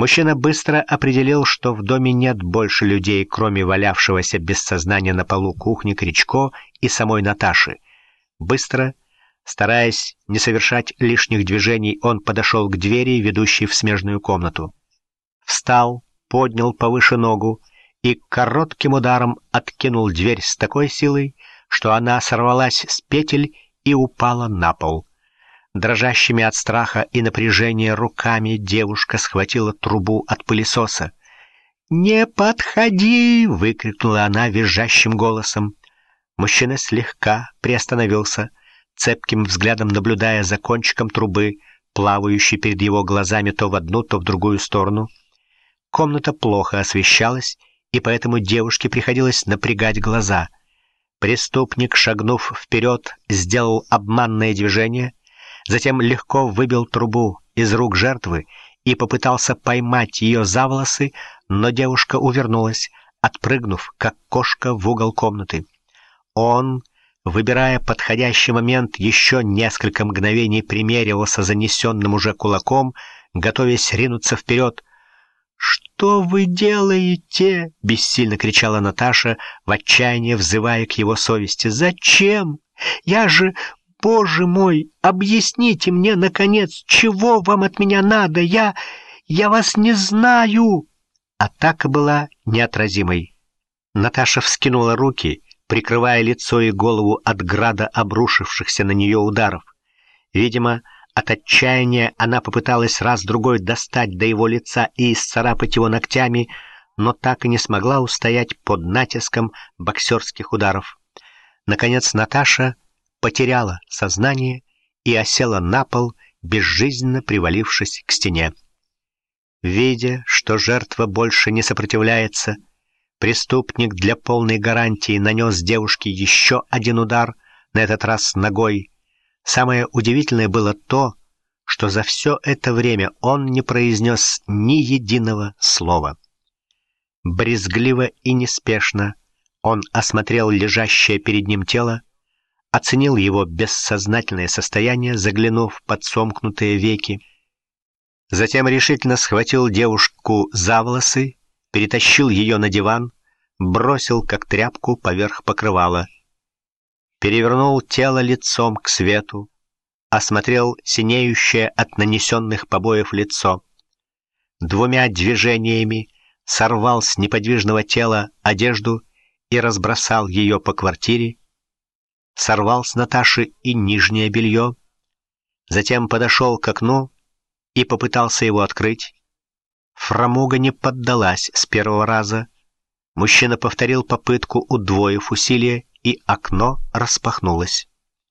Мужчина быстро определил, что в доме нет больше людей, кроме валявшегося без сознания на полу кухни Кричко и самой Наташи. Быстро, стараясь не совершать лишних движений, он подошел к двери, ведущей в смежную комнату. Встал, поднял повыше ногу и коротким ударом откинул дверь с такой силой, что она сорвалась с петель и упала на пол. Дрожащими от страха и напряжения руками девушка схватила трубу от пылесоса. «Не подходи!» — выкрикнула она визжащим голосом. Мужчина слегка приостановился, цепким взглядом наблюдая за кончиком трубы, плавающей перед его глазами то в одну, то в другую сторону. Комната плохо освещалась, и поэтому девушке приходилось напрягать глаза. Преступник, шагнув вперед, сделал обманное движение, затем легко выбил трубу из рук жертвы и попытался поймать ее за волосы, но девушка увернулась, отпрыгнув, как кошка, в угол комнаты. Он, выбирая подходящий момент, еще несколько мгновений примеривался занесенным уже кулаком, готовясь ринуться вперед. «Что вы делаете?» — бессильно кричала Наташа, в отчаянии взывая к его совести. «Зачем? Я же... Боже мой, объясните мне, наконец, чего вам от меня надо? Я вас не знаю!» Атака была неотразимой. Наташа вскинула руки, прикрывая лицо и голову от града обрушившихся на нее ударов. Видимо, от отчаяния она попыталась раз-другой достать до его лица и исцарапать его ногтями, но так и не смогла устоять под натиском боксерских ударов. Наконец Наташа потеряла сознание и осела на пол, безжизненно привалившись к стене. Видя, что жертва больше не сопротивляется, преступник для полной гарантии нанес девушке еще один удар, на этот раз ногой. Самое удивительное было то, что за все это время он не произнес ни единого слова. Брезгливо и неспешно он осмотрел лежащее перед ним тело, оценил его бессознательное состояние, заглянув под сомкнутые веки. Затем решительно схватил девушку за волосы, перетащил ее на диван, бросил как тряпку поверх покрывала. Перевернул тело лицом к свету, осмотрел синеющее от нанесенных побоев лицо. Двумя движениями сорвал с неподвижного тела одежду и разбросал ее по квартире, сорвал с Наташи и нижнее белье, затем подошел к окну и попытался его открыть. Фрамуга не поддалась с первого раза. Мужчина повторил попытку, удвоив усилия, и окно распахнулось.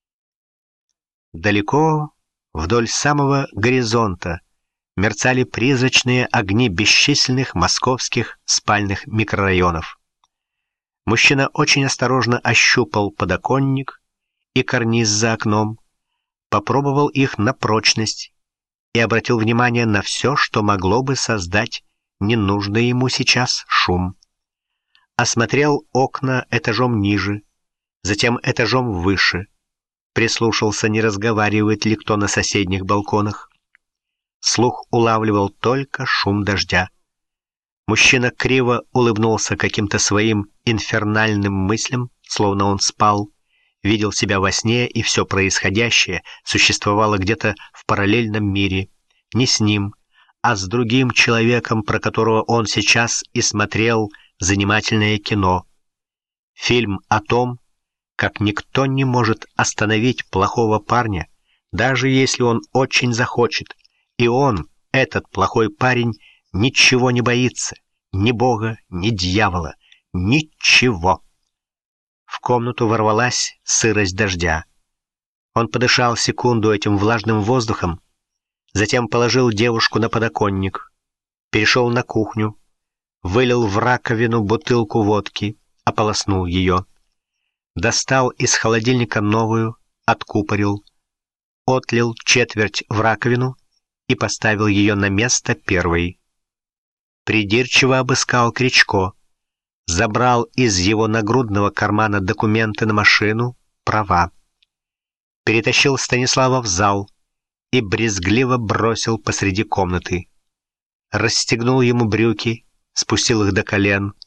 Далеко, вдоль самого горизонта, мерцали призрачные огни бесчисленных московских спальных микрорайонов. Мужчина очень осторожно ощупал подоконник и карниз за окном, попробовал их на прочность и обратил внимание на все, что могло бы создать ненужный ему сейчас шум. Осмотрел окна этажом ниже, затем этажом выше, прислушался, не разговаривает ли кто на соседних балконах. Слух улавливал только шум дождя. Мужчина криво улыбнулся каким-то своим инфернальным мыслям, словно он спал, видел себя во сне, и все происходящее существовало где-то в параллельном мире, не с ним, а с другим человеком, про которого он сейчас и смотрел занимательное кино. Фильм о том, как никто не может остановить плохого парня, даже если он очень захочет, и он, этот плохой парень, ничего не боится, ни Бога, ни дьявола, ничего. В комнату ворвалась сырость дождя. Он подышал секунду этим влажным воздухом, затем положил девушку на подоконник, перешел на кухню, вылил в раковину бутылку водки, ополоснул ее, достал из холодильника новую, откупорил, отлил четверть в раковину и поставил ее на место первой. Придирчиво обыскал Кричко, забрал из его нагрудного кармана документы на машину, права, перетащил Станислава в зал и брезгливо бросил посреди комнаты. расстегнул ему брюки, спустил их до колен,